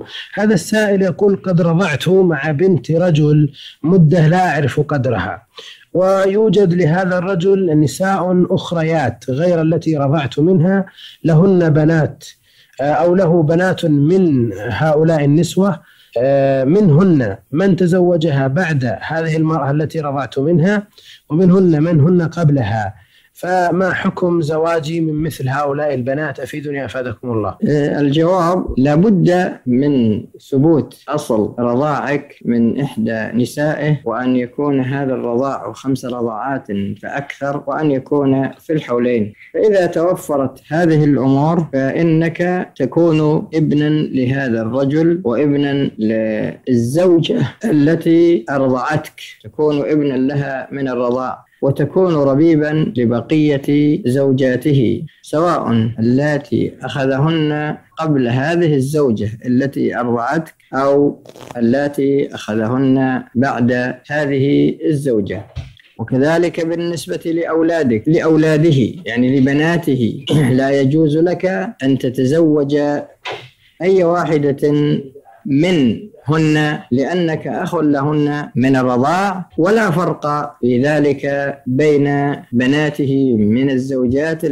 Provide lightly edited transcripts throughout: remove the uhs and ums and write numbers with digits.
هذا السائل يقول: قد رضعت مع بنت رجل مدة لا أعرف قدرها، ويوجد لهذا الرجل نساء أخريات غير التي رضعت منها، لهن بنات أو له بنات من هؤلاء النسوة، منهن من تزوجها بعد هذه المرأة التي رضعت منها، ومنهن من هن قبلها، فما حكم زواجي من مثل هؤلاء البنات؟ أفيدني أفادكم الله. الجواب: لابد من ثبوت أصل رضاعك من إحدى نسائه، وأن يكون هذا الرضاع 5 رضاعات فأكثر، وأن يكون في الحولين. فإذا توفرت هذه الأمور فإنك تكون ابنا لهذا الرجل وابنا للزوجة التي أرضعتك، تكون ابنا لها من الرضاع، وتكون ربيبا لبقية زوجاته، سواء اللاتي أخذهن قبل هذه الزوجة التي أرضعتك أو اللاتي أخذهن بعد هذه الزوجة. وكذلك بالنسبة لأولاده، يعني لبناته، لا يجوز لك أن تتزوج أي واحدة منهن لأنك أخ لهن من الرضاع، ولا فرق في ذلك بين بناته من الزوجات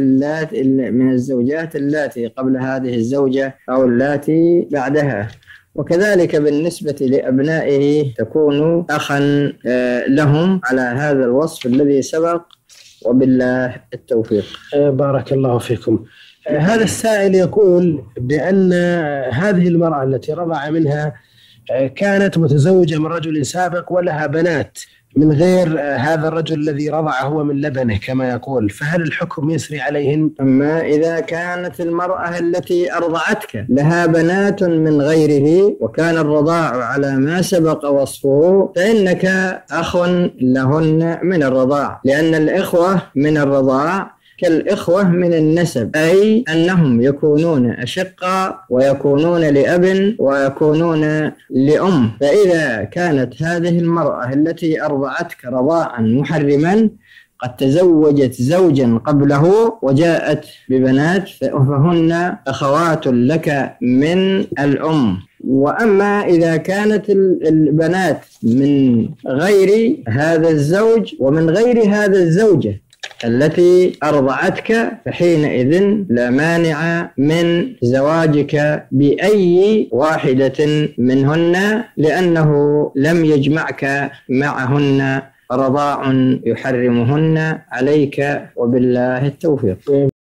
اللاتي قبل هذه الزوجة أو اللاتي بعدها. وكذلك بالنسبة لأبنائه تكون أخا لهم على هذا الوصف الذي سبق، وبالله التوفيق. بارك الله فيكم. هذا السائل يقول بأن هذه المرأة التي رضع منها كانت متزوجة من رجل سابق ولها بنات من غير هذا الرجل الذي رضع هو من لبنه كما يقول، فهل الحكم يسري عليهن؟ أما إذا كانت المرأة التي أرضعتك لها بنات من غيره وكان الرضاع على ما سبق وصفه، فإنك أخ لهن من الرضاع، لأن الإخوة من الرضاع كالإخوة من النسب، أي أنهم يكونون أشقاء ويكونون لأب ويكونون لأم. فإذا كانت هذه المرأة التي أرضعتك رضاعا محرما قد تزوجت زوجا قبله وجاءت ببنات، فهن أخوات لك من الأم. وأما إذا كانت البنات من غير هذا الزوج ومن غير هذا الزوجة التي أرضعتك، فحينئذ لا مانع من زواجك بأي واحدة منهن، لأنه لم يجمعك معهن رضاع يحرمهن عليك، وبالله التوفيق.